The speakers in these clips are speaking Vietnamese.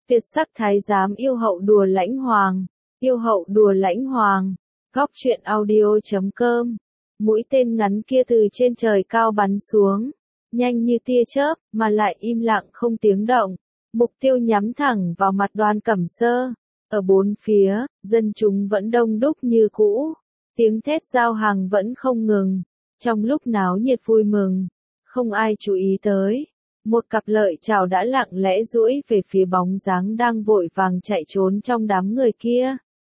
Tuyệt sắc thái giám yêu hậu đùa lãnh hoàng. Yêu hậu đùa lãnh hoàng. Góc truyện audio.com. Mũi tên ngắn kia từ trên trời cao bắn xuống, nhanh như tia chớp, mà lại im lặng không tiếng động. Mục tiêu nhắm thẳng vào mặt Đoan Cẩm Sơ. Ở bốn phía, dân chúng vẫn đông đúc như cũ. Tiếng thét giao hàng vẫn không ngừng. Trong lúc náo nhiệt vui mừng, không ai chú ý tới. Một cặp lợi chảo đã lặng lẽ duỗi về phía bóng dáng đang vội vàng chạy trốn trong đám người kia.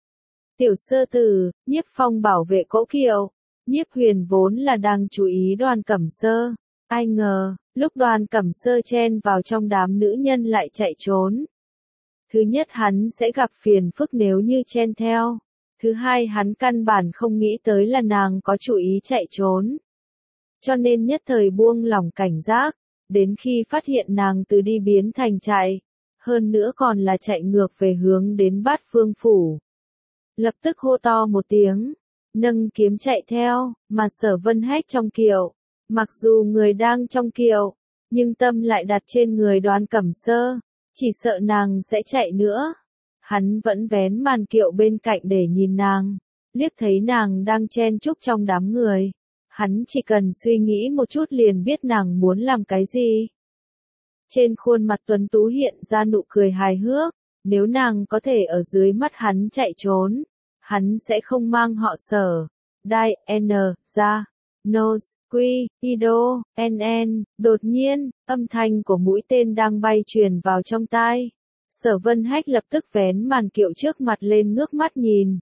Tiểu Sơ Tử, Nhiếp Phong bảo vệ cỗ kiệu. Nhiếp Huyền vốn là đang chú ý Đoan Cẩm Sơ. Ai ngờ, lúc Đoan Cẩm Sơ chen vào trong đám nữ nhân lại chạy trốn. Thứ nhất hắn sẽ gặp phiền phức nếu như chen theo. Thứ hai hắn căn bản không nghĩ tới là nàng có chủ ý chạy trốn. Cho nên nhất thời buông lỏng cảnh giác, đến khi phát hiện nàng từ đi biến thành chạy. Hơn nữa còn là chạy ngược về hướng đến Bát Phương Phủ. Lập tức hô to một tiếng, nâng kiếm chạy theo, mà Sở Vân Hách trong kiệu. Mặc dù người đang trong kiệu, nhưng tâm lại đặt trên người Đoan Cẩm Sơ, chỉ sợ nàng sẽ chạy nữa. Hắn vẫn vén màn kiệu bên cạnh để nhìn nàng, liếc thấy nàng đang chen chúc trong đám người. Hắn chỉ cần suy nghĩ một chút liền biết nàng muốn làm cái gì. Trên khuôn mặt tuấn tú hiện ra nụ cười hài hước, nếu nàng có thể ở dưới mắt hắn chạy trốn, hắn sẽ không mang họ Sở, Đai, N, ra, Nose, Quy, Ido, NN. Đột nhiên, âm thanh của mũi tên đang bay truyền vào trong tai. Sở Vân Hách lập tức vén màn kiệu trước mặt lên ngước mắt nhìn.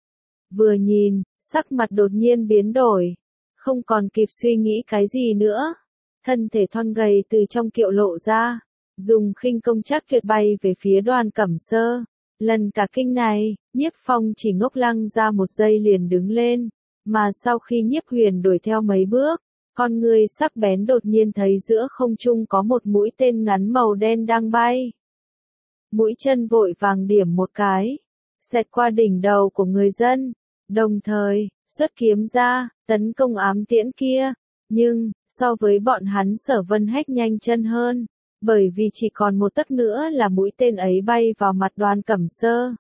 Vừa nhìn, sắc mặt đột nhiên biến đổi, không còn kịp suy nghĩ cái gì nữa. Thân thể thon gầy từ trong kiệu lộ ra, dùng khinh công chắc tuyệt bay về phía Đoan Cẩm Sơ. Lần cả kinh này, Nhiếp Phong chỉ ngốc lăng ra một giây liền đứng lên, mà sau khi Nhiếp Huyền đuổi theo mấy bước, con người sắc bén đột nhiên thấy giữa không trung có một mũi tên ngắn màu đen đang bay. Mũi chân vội vàng điểm một cái, xẹt qua đỉnh đầu của người dân, đồng thời, xuất kiếm ra, tấn công ám tiễn kia. Nhưng, so với bọn hắn Sở Vân Hách nhanh chân hơn, bởi vì chỉ còn một tấc nữa là mũi tên ấy bay vào mặt Đoan Cẩm Sơ.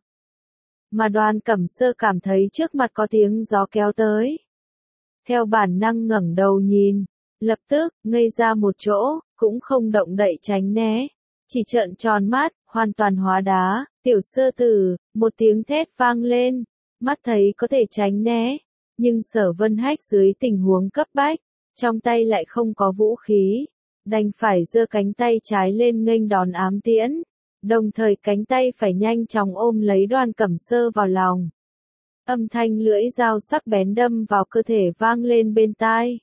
Mà Đoan Cẩm Sơ cảm thấy trước mặt có tiếng gió kéo tới. Theo bản năng ngẩng đầu nhìn, lập tức, ngây ra một chỗ, cũng không động đậy tránh né. Chỉ trợn tròn mắt, hoàn toàn hóa đá. Tiểu Sơ Tử, một tiếng thét vang lên, mắt thấy có thể tránh né. Nhưng Sở Vân Hách dưới tình huống cấp bách, trong tay lại không có vũ khí, đành phải giơ cánh tay trái lên nghênh đón ám tiễn, đồng thời cánh tay phải nhanh chóng ôm lấy Đoan Cẩm Sơ vào lòng. Âm thanh lưỡi dao sắc bén đâm vào cơ thể vang lên bên tai.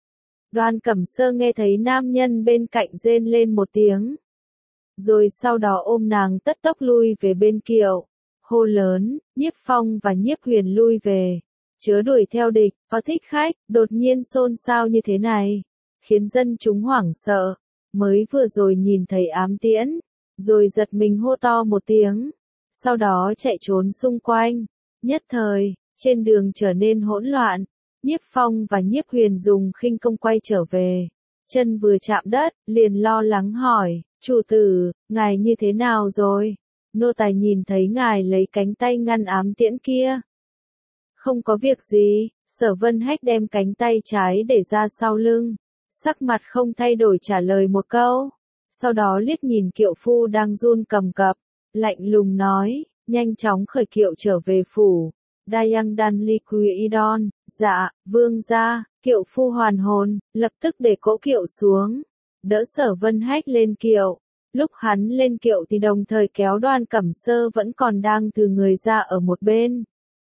Đoan Cẩm Sơ nghe thấy nam nhân bên cạnh rên lên một tiếng, rồi sau đó ôm nàng tất tốc lui về bên kiệu, hô lớn, Nhiếp Phong và Nhiếp Huyền lui về. Chớ đuổi theo địch, có thích khách. Đột nhiên xôn xao như thế này, khiến dân chúng hoảng sợ, mới vừa rồi nhìn thấy ám tiễn, rồi giật mình hô to một tiếng, sau đó chạy trốn xung quanh. Nhất thời, trên đường trở nên hỗn loạn. Nhiếp Phong và Nhiếp Huyền dùng khinh công quay trở về, chân vừa chạm đất, liền lo lắng hỏi, chủ tử, ngài như thế nào rồi? Nô tài nhìn thấy ngài lấy cánh tay ngăn ám tiễn kia. Không có việc gì. Sở Vân Hách đem cánh tay trái để ra sau lưng, sắc mặt không thay đổi trả lời một câu, sau đó liếc nhìn kiệu phu đang run cầm cập, lạnh lùng nói, nhanh chóng khởi kiệu trở về phủ. Dayang Dan Li Kuidon, dạ, vương gia. Kiệu phu hoàn hồn, lập tức để cỗ kiệu xuống, đỡ Sở Vân Hách lên kiệu. Lúc hắn lên kiệu thì đồng thời kéo Đoan Cẩm Sơ vẫn còn đang từ người ra ở một bên.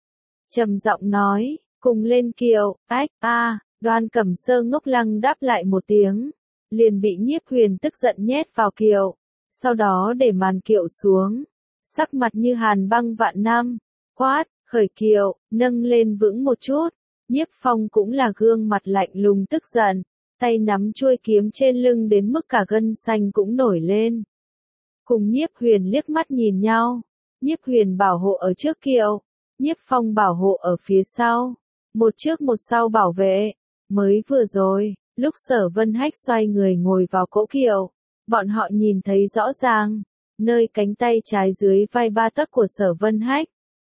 Trầm giọng nói, cùng lên kiệu. Ách, Đoan Cẩm Sơ ngốc lăng đáp lại một tiếng, liền bị Nhiếp Huyền tức giận nhét vào kiệu, sau đó để màn kiệu xuống, sắc mặt như hàn băng vạn năm, quát, khởi kiệu, nâng lên vững một chút. Nhiếp Phong cũng là gương mặt lạnh lùng tức giận, tay nắm chuôi kiếm trên lưng đến mức cả gân xanh cũng nổi lên. Cùng Nhiếp Huyền liếc mắt nhìn nhau, Nhiếp Huyền bảo hộ ở trước kiệu, Nhiếp Phong bảo hộ ở phía sau, một trước một sau bảo vệ. Mới vừa rồi, lúc Sở Vân Hách xoay người ngồi vào cỗ kiệu, bọn họ nhìn thấy rõ ràng, nơi cánh tay trái dưới vai 3 tấc của Sở Vân Hách.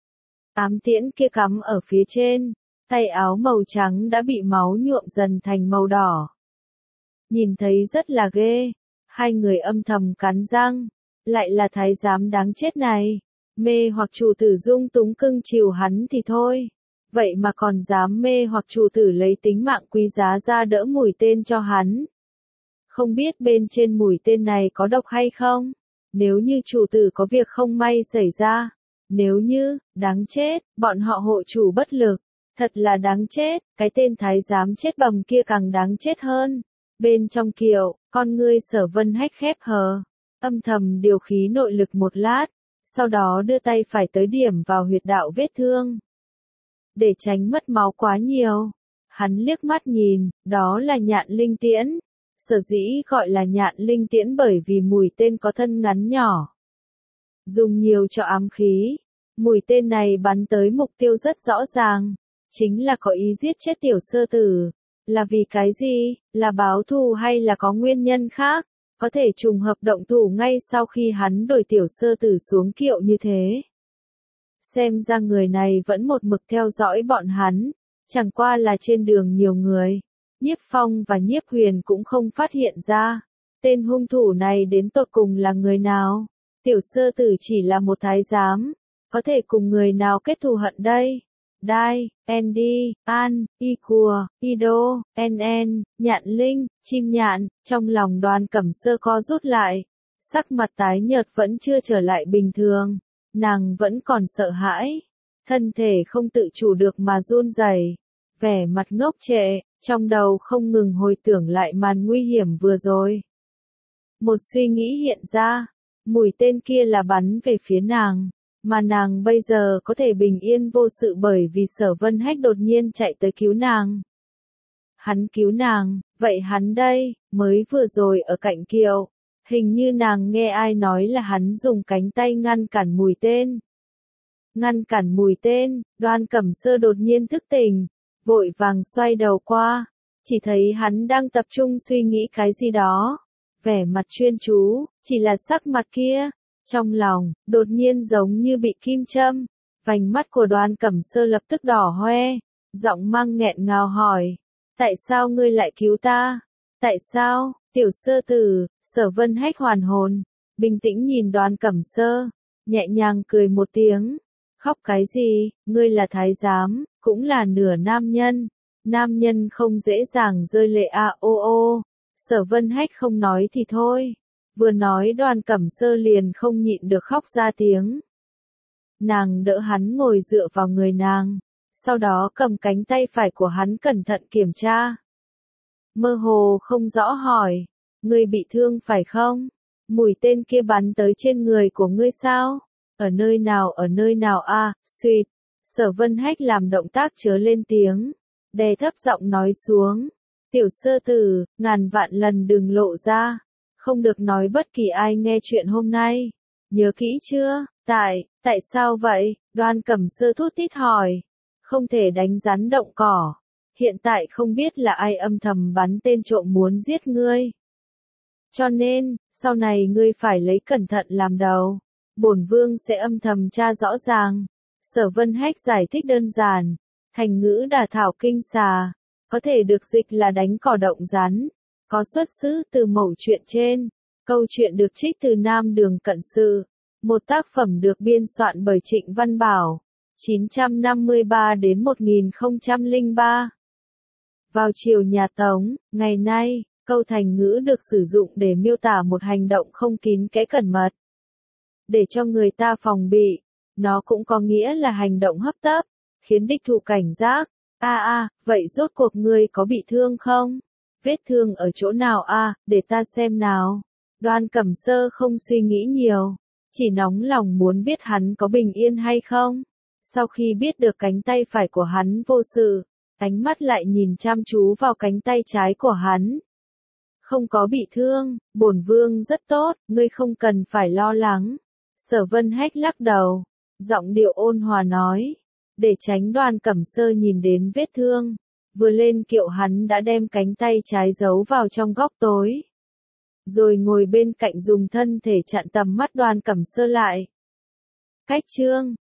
Ám tiễn kia cắm ở phía trên, tay áo màu trắng đã bị máu nhuộm dần thành màu đỏ. Nhìn thấy rất là ghê, hai người âm thầm cắn răng, lại là thái giám đáng chết này, mê hoặc chủ tử dung túng cưng chiều hắn thì thôi, vậy mà còn dám mê hoặc chủ tử lấy tính mạng quý giá ra đỡ mũi tên cho hắn. Không biết bên trên mũi tên này có độc hay không? Nếu như chủ tử có việc không may xảy ra, nếu như, đáng chết, bọn họ hộ chủ bất lực, thật là đáng chết, cái tên thái giám chết bầm kia càng đáng chết hơn. Bên trong kiệu, con ngươi Sở Vân Hách khép hờ, âm thầm điều khí nội lực một lát, sau đó đưa tay phải tới điểm vào huyệt đạo vết thương. Để tránh mất máu quá nhiều, hắn liếc mắt nhìn, đó là nhạn linh tiễn. Sở dĩ gọi là nhạn linh tiễn bởi vì mũi tên có thân ngắn nhỏ. Dùng nhiều cho ám khí, mũi tên này bắn tới mục tiêu rất rõ ràng, chính là có ý giết chết tiểu sơ tử. Là vì cái gì, là báo thù hay là có nguyên nhân khác, có thể trùng hợp động thủ ngay sau khi hắn đuổi tiểu sơ tử xuống kiệu như thế. Xem ra người này vẫn một mực theo dõi bọn hắn, chẳng qua là trên đường nhiều người. Nhiếp Phong và Nhiếp Huyền cũng không phát hiện ra, tên hung thủ này đến tột cùng là người nào. Tiểu sơ tử chỉ là một thái giám, có thể cùng người nào kết thù hận đây? Đai, Andy, An, Y Cùa, Ido, NN, Nhạn Linh, Chim Nhạn, trong lòng Đoàn Cẩm Sơ co rút lại, sắc mặt tái nhợt vẫn chưa trở lại bình thường, nàng vẫn còn sợ hãi, thân thể không tự chủ được mà run rẩy, vẻ mặt ngốc trệ, trong đầu không ngừng hồi tưởng lại màn nguy hiểm vừa rồi. Một suy nghĩ hiện ra, mũi tên kia là bắn về phía nàng, mà nàng bây giờ có thể bình yên vô sự bởi vì Sở Vân Hách đột nhiên chạy tới cứu nàng. Hắn cứu nàng, vậy hắn đây, mới vừa rồi ở cạnh kiệu, hình như nàng nghe ai nói là hắn dùng cánh tay ngăn cản mũi tên. Ngăn cản mũi tên, Đoan Cẩm Sơ đột nhiên thức tỉnh, vội vàng xoay đầu qua, chỉ thấy hắn đang tập trung suy nghĩ cái gì đó, vẻ mặt chuyên chú, chỉ là sắc mặt kia, trong lòng, đột nhiên giống như bị kim châm, vành mắt của Đoan Cẩm Sơ lập tức đỏ hoe, giọng mang nghẹn ngào hỏi, tại sao ngươi lại cứu ta? Tại sao, tiểu sơ tử? Sở Vân Hách hoàn hồn, bình tĩnh nhìn Đoan Cẩm Sơ, nhẹ nhàng cười một tiếng, khóc cái gì, ngươi là thái giám, cũng là nửa nam nhân không dễ dàng rơi lệ ô. Sở Vân Hách không nói thì thôi, vừa nói Đoan Cẩm Sơ liền không nhịn được khóc ra tiếng. Nàng đỡ hắn ngồi dựa vào người nàng, sau đó cầm cánh tay phải của hắn cẩn thận kiểm tra. Mơ hồ không rõ hỏi, ngươi bị thương phải không? Mũi tên kia bắn tới trên người của ngươi sao? Ở nơi nào a? Suýt. Sở Vân Hách làm động tác chớ lên tiếng, đè thấp giọng nói xuống. Tiểu sơ tử, ngàn vạn lần đừng lộ ra, không được nói bất kỳ ai nghe chuyện hôm nay. Nhớ kỹ chưa? Tại sao vậy? Đoan Cẩm Sơ thút thít hỏi. Không thể đánh rắn động cỏ. Hiện tại không biết là ai âm thầm bắn tên trộm muốn giết ngươi. Cho nên, sau này ngươi phải lấy cẩn thận làm đầu. Bổn vương sẽ âm thầm tra rõ ràng. Sở Vân Hách giải thích đơn giản. Thành ngữ Đả Thảo Kinh Xà, có thể được dịch là đánh cỏ động rắn. Có xuất xứ từ mẩu chuyện trên. Câu chuyện được trích từ Nam Đường Cận Sự. Một tác phẩm được biên soạn bởi Trịnh Văn Bảo. 953 đến 1003. Vào triều nhà Tống, ngày nay, câu thành ngữ được sử dụng để miêu tả một hành động không kín kẽ cẩn mật. Để cho người ta phòng bị, nó cũng có nghĩa là hành động hấp tấp, khiến địch thủ cảnh giác. Vậy rốt cuộc ngươi có bị thương không? Vết thương ở chỗ nào để ta xem nào. Đoan Cẩm Sơ không suy nghĩ nhiều, chỉ nóng lòng muốn biết hắn có bình yên hay không. Sau khi biết được cánh tay phải của hắn vô sự, ánh mắt lại nhìn chăm chú vào cánh tay trái của hắn. Không có bị thương, bổn vương rất tốt, ngươi không cần phải lo lắng. Sở Vân Hách lắc đầu, giọng điệu ôn hòa nói, để tránh Đoan Cẩm Sơ nhìn đến vết thương. Vừa lên kiệu hắn đã đem cánh tay trái giấu vào trong góc tối. rồi ngồi bên cạnh dùng thân thể chặn tầm mắt Đoàn Cẩm Sơ lại. Cách chương